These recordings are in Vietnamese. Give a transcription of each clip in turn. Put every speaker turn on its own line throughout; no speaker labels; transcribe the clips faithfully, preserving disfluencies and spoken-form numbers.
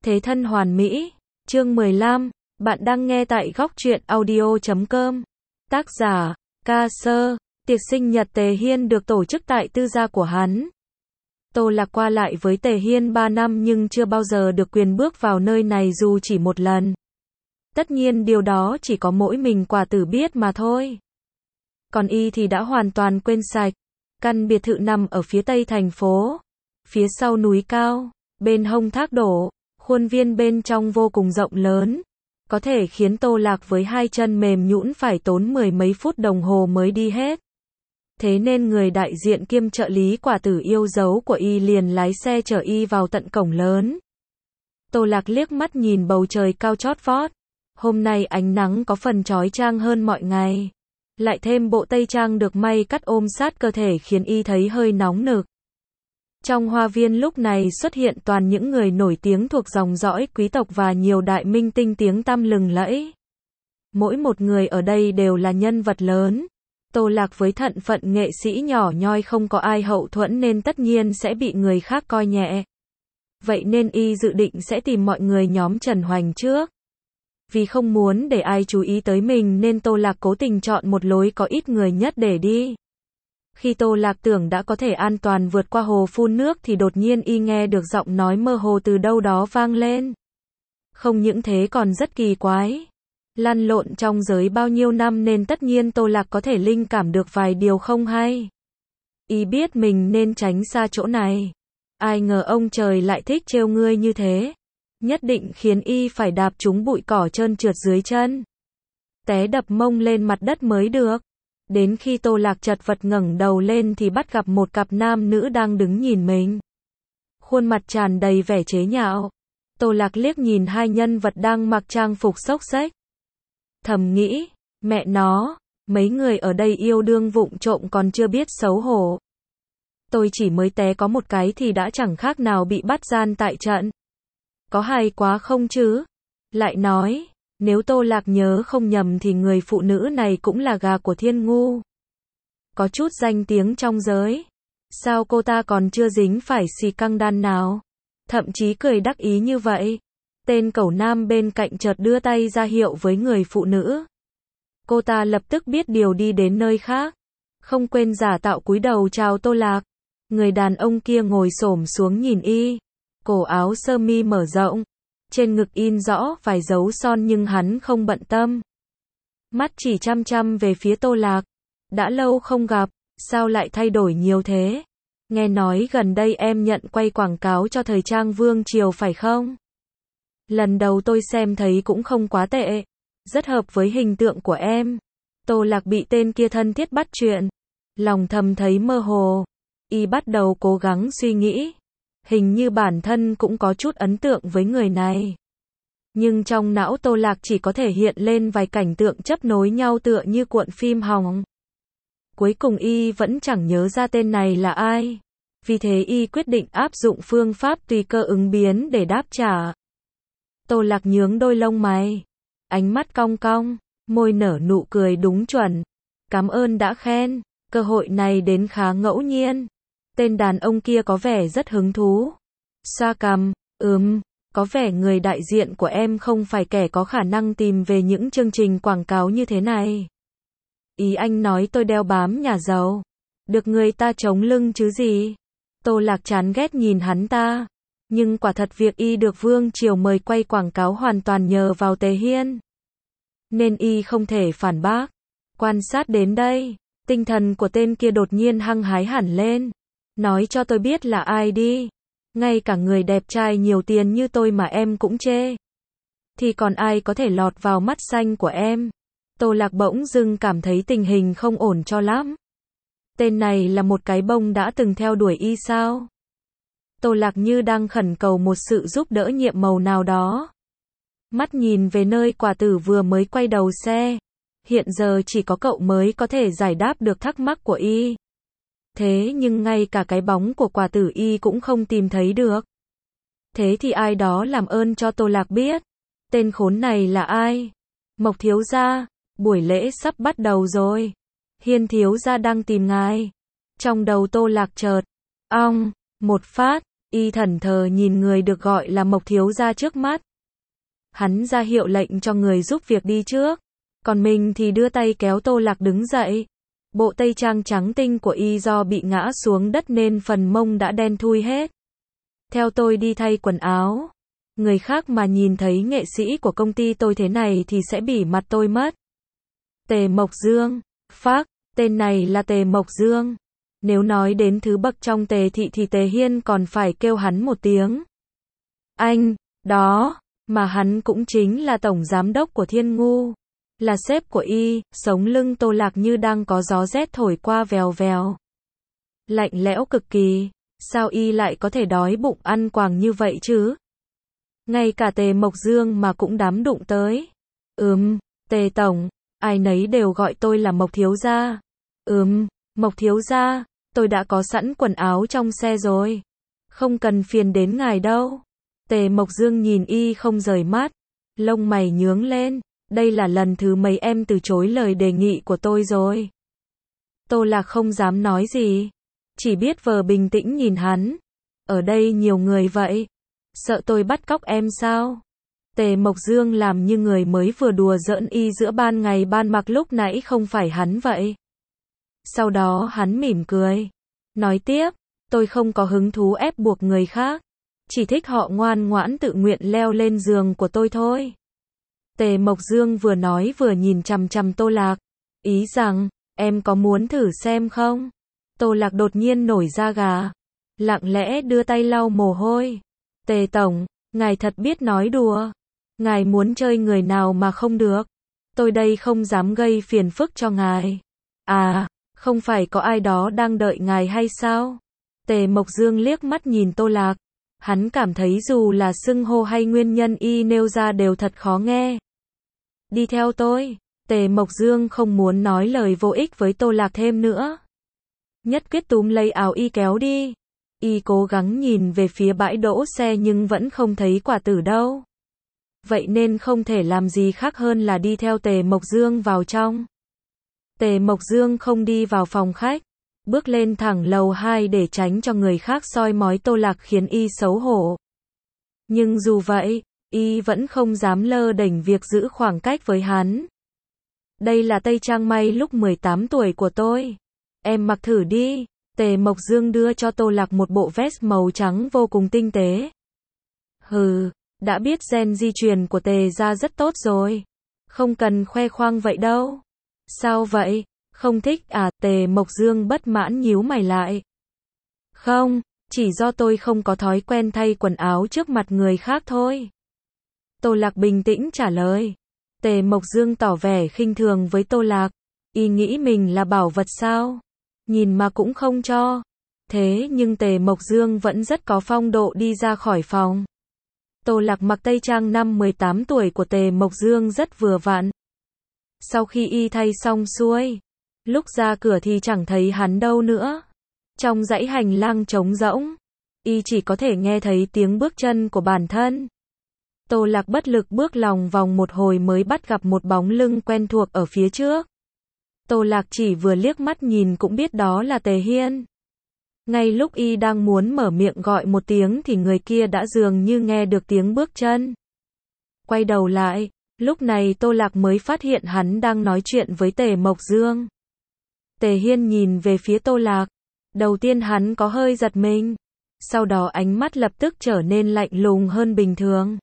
Thế thân hoàn mỹ. Chương mười lăm. Bạn đang nghe tại góc truyện audio chấm com. Tác giả, Ca Sơ. Tiệc sinh nhật Tề Hiên được tổ chức tại tư gia của hắn. Tô Lạc qua lại với Tề Hiên ba năm nhưng chưa bao giờ được quyền bước vào nơi này dù chỉ một lần. Tất nhiên điều đó chỉ có mỗi mình quả tử biết mà thôi. Còn y thì đã hoàn toàn quên sạch. Căn biệt thự nằm ở phía tây thành phố. Phía sau núi cao, bên hông thác đổ, khuôn viên bên trong vô cùng rộng lớn. Có thể khiến Tô Lạc với hai chân mềm nhũn phải tốn mười mấy phút đồng hồ mới đi hết. Thế nên người đại diện kiêm trợ lý quả tử yêu dấu của y liền lái xe chở y vào tận cổng lớn. Tô Lạc liếc mắt nhìn bầu trời cao chót vót. Hôm nay ánh nắng có phần chói chang hơn mọi ngày. Lại thêm bộ tây trang được may cắt ôm sát cơ thể khiến y thấy hơi nóng nực. Trong hoa viên lúc này xuất hiện toàn những người nổi tiếng thuộc dòng dõi quý tộc và nhiều đại minh tinh tiếng tăm lừng lẫy. Mỗi một người ở đây đều là nhân vật lớn. Tô Lạc với thân phận nghệ sĩ nhỏ nhoi không có ai hậu thuẫn nên tất nhiên sẽ bị người khác coi nhẹ. Vậy nên y dự định sẽ tìm mọi người nhóm Trần Hoành trước. Vì không muốn để ai chú ý tới mình nên Tô Lạc cố tình chọn một lối có ít người nhất để đi. Khi Tô Lạc tưởng đã có thể an toàn vượt qua hồ phun nước thì đột nhiên y nghe được giọng nói mơ hồ từ đâu đó vang lên. Không những thế còn rất kỳ quái. Lăn lộn trong giới bao nhiêu năm nên tất nhiên Tô Lạc có thể linh cảm được vài điều không hay. Y biết mình nên tránh xa chỗ này. Ai ngờ ông trời lại thích trêu ngươi như thế. Nhất định khiến y phải đạp trúng bụi cỏ trơn trượt dưới chân. Té đập mông lên mặt đất mới được. Đến khi Tô Lạc chật vật ngẩng đầu lên thì bắt gặp một cặp nam nữ đang đứng nhìn mình. Khuôn mặt tràn đầy vẻ chế nhạo. Tô Lạc liếc nhìn hai nhân vật đang mặc trang phục xốc xếch. Thầm nghĩ, mẹ nó, mấy người ở đây yêu đương vụng trộm còn chưa biết xấu hổ. Tôi chỉ mới té có một cái thì đã chẳng khác nào bị bắt gian tại trận. Có hay quá không chứ? Lại nói, nếu Tô Lạc nhớ không nhầm thì người phụ nữ này cũng là gà của Thiên Ngu. Có chút danh tiếng trong giới. Sao cô ta còn chưa dính phải xì căng đan nào? Thậm chí cười đắc ý như vậy. Tên cẩu nam bên cạnh chợt đưa tay ra hiệu với người phụ nữ. Cô ta lập tức biết điều đi đến nơi khác. Không quên giả tạo cúi đầu chào Tô Lạc. Người đàn ông kia ngồi xổm xuống nhìn y. Cổ áo sơ mi mở rộng. Trên ngực in rõ vài dấu son nhưng hắn không bận tâm. Mắt chỉ chăm chăm về phía Tô Lạc. Đã lâu không gặp, sao lại thay đổi nhiều thế? Nghe nói gần đây em nhận quay quảng cáo cho thời trang Vương Triều phải không? Lần đầu tôi xem thấy cũng không quá tệ. Rất hợp với hình tượng của em. Tô Lạc bị tên kia thân thiết bắt chuyện. Lòng thầm thấy mơ hồ. Y bắt đầu cố gắng suy nghĩ. Hình như bản thân cũng có chút ấn tượng với người này. Nhưng trong não Tô Lạc chỉ có thể hiện lên vài cảnh tượng chấp nối nhau tựa như cuộn phim hỏng. Cuối cùng y vẫn chẳng nhớ ra tên này là ai. Vì thế y quyết định áp dụng phương pháp tùy cơ ứng biến để đáp trả. Tô Lạc nhướng đôi lông mày. Ánh mắt cong cong, môi nở nụ cười đúng chuẩn. Cảm ơn đã khen, cơ hội này đến khá ngẫu nhiên. Tên đàn ông kia có vẻ rất hứng thú. Xoa cằm, ừm, có vẻ người đại diện của em không phải kẻ có khả năng tìm về những chương trình quảng cáo như thế này. Ý anh nói tôi đeo bám nhà giàu. Được người ta chống lưng chứ gì. Tô Lạc chán ghét nhìn hắn ta. Nhưng quả thật việc y được Vương Triều mời quay quảng cáo hoàn toàn nhờ vào Tề Hiên. Nên y không thể phản bác. Quan sát đến đây, tinh thần của tên kia đột nhiên hăng hái hẳn lên. Nói cho tôi biết là ai đi. Ngay cả người đẹp trai nhiều tiền như tôi mà em cũng chê. Thì còn ai có thể lọt vào mắt xanh của em. Tô Lạc bỗng dưng cảm thấy tình hình không ổn cho lắm. Tên này là một cái bông đã từng theo đuổi y sao? Tô Lạc như đang khẩn cầu một sự giúp đỡ nhiệm màu nào đó. Mắt nhìn về nơi quả tử vừa mới quay đầu xe. Hiện giờ chỉ có cậu mới có thể giải đáp được thắc mắc của y. Thế nhưng ngay cả cái bóng của quả tử y cũng không tìm thấy được. Thế thì ai đó làm ơn cho Tô Lạc biết. Tên khốn này là ai? Mộc thiếu gia, buổi lễ sắp bắt đầu rồi. Hiên thiếu gia đang tìm ngài. Trong đầu Tô Lạc chợt, ong, một phát, Y thẫn thờ nhìn người được gọi là Mộc thiếu gia trước mắt. Hắn ra hiệu lệnh cho người giúp việc đi trước, còn mình thì đưa tay kéo Tô Lạc đứng dậy. Bộ tây trang trắng tinh của y do bị ngã xuống đất nên phần mông đã đen thui hết. Theo tôi đi thay quần áo. Người khác mà nhìn thấy nghệ sĩ của công ty tôi thế này thì sẽ bỉ mặt tôi mất. Tề Mộc Dương. Phác, tên này là Tề Mộc Dương. Nếu nói đến thứ bậc trong Tề thị thì Tề Hiên còn phải kêu hắn một tiếng anh, đó, mà hắn cũng chính là tổng giám đốc của Thiên Ngu, là sếp của y. Sống lưng Tô Lạc như đang có gió rét thổi qua vèo vèo. Lạnh lẽo cực kỳ, sao y lại có thể đói bụng ăn quàng như vậy chứ? Ngay cả Tề Mộc Dương mà cũng dám đụng tới. Ừm, Tề tổng, ai nấy đều gọi tôi là Mộc thiếu gia. Ừm, Mộc thiếu gia, tôi đã có sẵn quần áo trong xe rồi. Không cần phiền đến ngài đâu. Tề Mộc Dương nhìn y không rời mắt, lông mày nhướng lên. Đây là lần thứ mấy em từ chối lời đề nghị của tôi rồi. Tô Lạc không dám nói gì, chỉ biết vờ bình tĩnh nhìn hắn. Ở đây nhiều người vậy, sợ tôi bắt cóc em sao? Tề Mộc Dương làm như người mới vừa đùa giỡn y giữa ban ngày ban mặt lúc nãy không phải hắn vậy. Sau đó hắn mỉm cười, nói tiếp, tôi không có hứng thú ép buộc người khác, chỉ thích họ ngoan ngoãn tự nguyện leo lên giường của tôi thôi. Tề Mộc Dương vừa nói vừa nhìn chằm chằm Tô Lạc, ý rằng, em có muốn thử xem không? Tô Lạc đột nhiên nổi da gà, lặng lẽ đưa tay lau mồ hôi. Tề tổng, ngài thật biết nói đùa. Ngài muốn chơi người nào mà không được. Tôi đây không dám gây phiền phức cho ngài. À, không phải có ai đó đang đợi ngài hay sao? Tề Mộc Dương liếc mắt nhìn Tô Lạc. Hắn cảm thấy dù là xưng hô hay nguyên nhân y nêu ra đều thật khó nghe. Đi theo tôi. Tề Mộc Dương không muốn nói lời vô ích với Tô Lạc thêm nữa. Nhất quyết túm lấy áo y kéo đi. Y cố gắng nhìn về phía bãi đỗ xe nhưng vẫn không thấy quả tử đâu. Vậy nên không thể làm gì khác hơn là đi theo Tề Mộc Dương vào trong. Tề Mộc Dương không đi vào phòng khách, bước lên thẳng lầu hai để tránh cho người khác soi mói Tô Lạc khiến y xấu hổ. Nhưng dù vậy, y vẫn không dám lơ đễnh việc giữ khoảng cách với hắn. Đây là tây trang may lúc mười tám tuổi của tôi. Em mặc thử đi. Tề Mộc Dương đưa cho Tô Lạc một bộ vest màu trắng vô cùng tinh tế. Hừ, đã biết gen di truyền của Tề gia rất tốt rồi. Không cần khoe khoang vậy đâu. Sao vậy? Không thích à? Tề Mộc Dương bất mãn nhíu mày lại. Không, chỉ do tôi không có thói quen thay quần áo trước mặt người khác thôi. Tô Lạc bình tĩnh trả lời. Tề Mộc Dương tỏ vẻ khinh thường với Tô Lạc. Y nghĩ mình là bảo vật sao? Nhìn mà cũng không cho. Thế nhưng Tề Mộc Dương vẫn rất có phong độ đi ra khỏi phòng. Tô Lạc mặc tây trang năm mười tám tuổi của Tề Mộc Dương rất vừa vặn. Sau khi y thay xong xuôi, lúc ra cửa thì chẳng thấy hắn đâu nữa. Trong dãy hành lang trống rỗng, y chỉ có thể nghe thấy tiếng bước chân của bản thân. Tô Lạc bất lực bước lòng vòng một hồi mới bắt gặp một bóng lưng quen thuộc ở phía trước. Tô Lạc chỉ vừa liếc mắt nhìn cũng biết đó là Tề Hiên. Ngay lúc y đang muốn mở miệng gọi một tiếng thì người kia đã dường như nghe được tiếng bước chân. Quay đầu lại, lúc này Tô Lạc mới phát hiện hắn đang nói chuyện với Tề Mộc Dương. Tề Hiên nhìn về phía Tô Lạc. Đầu tiên hắn có hơi giật mình. Sau đó ánh mắt lập tức trở nên lạnh lùng hơn bình thường.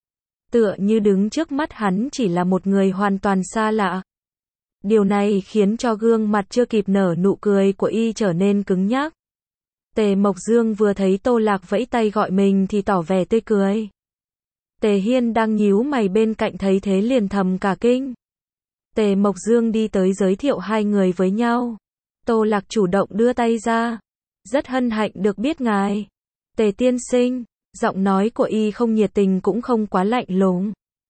Tựa như đứng trước mắt hắn chỉ là một người hoàn toàn xa lạ. Điều này khiến cho gương mặt chưa kịp nở nụ cười của y trở nên cứng nhắc. Tề Mộc Dương vừa thấy Tô Lạc vẫy tay gọi mình thì tỏ vẻ tươi cười. Tề Hiên đang nhíu mày bên cạnh thấy thế liền thầm cả kinh. Tề Mộc Dương đi tới giới thiệu hai người với nhau. Tô Lạc chủ động đưa tay ra. Rất hân hạnh được biết ngài. Tề tiên sinh, giọng nói của y không nhiệt tình cũng không quá lạnh lùng.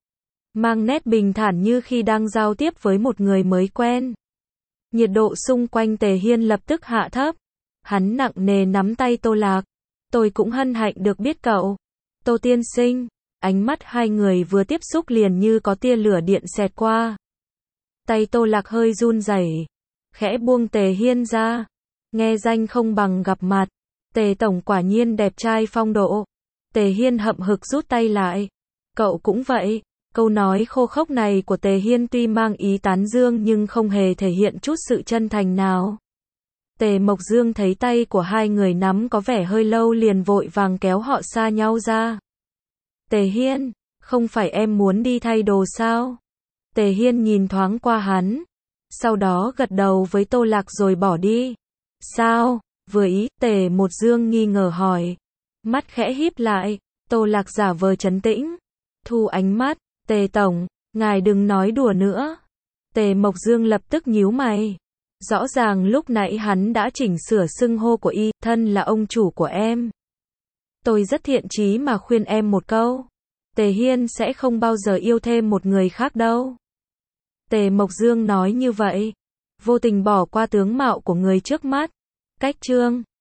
Mang nét bình thản như khi đang giao tiếp với một người mới quen. Nhiệt độ xung quanh Tề Hiên lập tức hạ thấp. Hắn nặng nề nắm tay Tô Lạc. Tôi cũng hân hạnh được biết cậu. Tô tiên sinh, ánh mắt hai người vừa tiếp xúc liền như có tia lửa điện xẹt qua. Tay Tô Lạc hơi run rẩy, khẽ buông Tề Hiên ra. Nghe danh không bằng gặp mặt. Tề tổng quả nhiên đẹp trai phong độ. Tề Hiên hậm hực rút tay lại. Cậu cũng vậy. Câu nói khô khốc này của Tề Hiên tuy mang ý tán dương nhưng không hề thể hiện chút sự chân thành nào. Tề Mộc Dương thấy tay của hai người nắm có vẻ hơi lâu liền vội vàng kéo họ xa nhau ra. Tề Hiên, không phải em muốn đi thay đồ sao? Tề Hiên nhìn thoáng qua hắn, sau đó gật đầu với Tô Lạc rồi bỏ đi. Sao? Vừa ý, Tề Mộc Dương nghi ngờ hỏi. Mắt khẽ híp lại, Tô Lạc giả vờ trấn tĩnh. Thu ánh mắt, Tề tổng, ngài đừng nói đùa nữa. Tề Mộc Dương lập tức nhíu mày. Rõ ràng lúc nãy hắn đã chỉnh sửa xưng hô của y, thân là ông chủ của em. Tôi rất thiện chí mà khuyên em một câu. Tề Hiên sẽ không bao giờ yêu thêm một người khác đâu. Tề Mộc Dương nói như vậy, vô tình bỏ qua tướng mạo của người trước mắt. Cách chương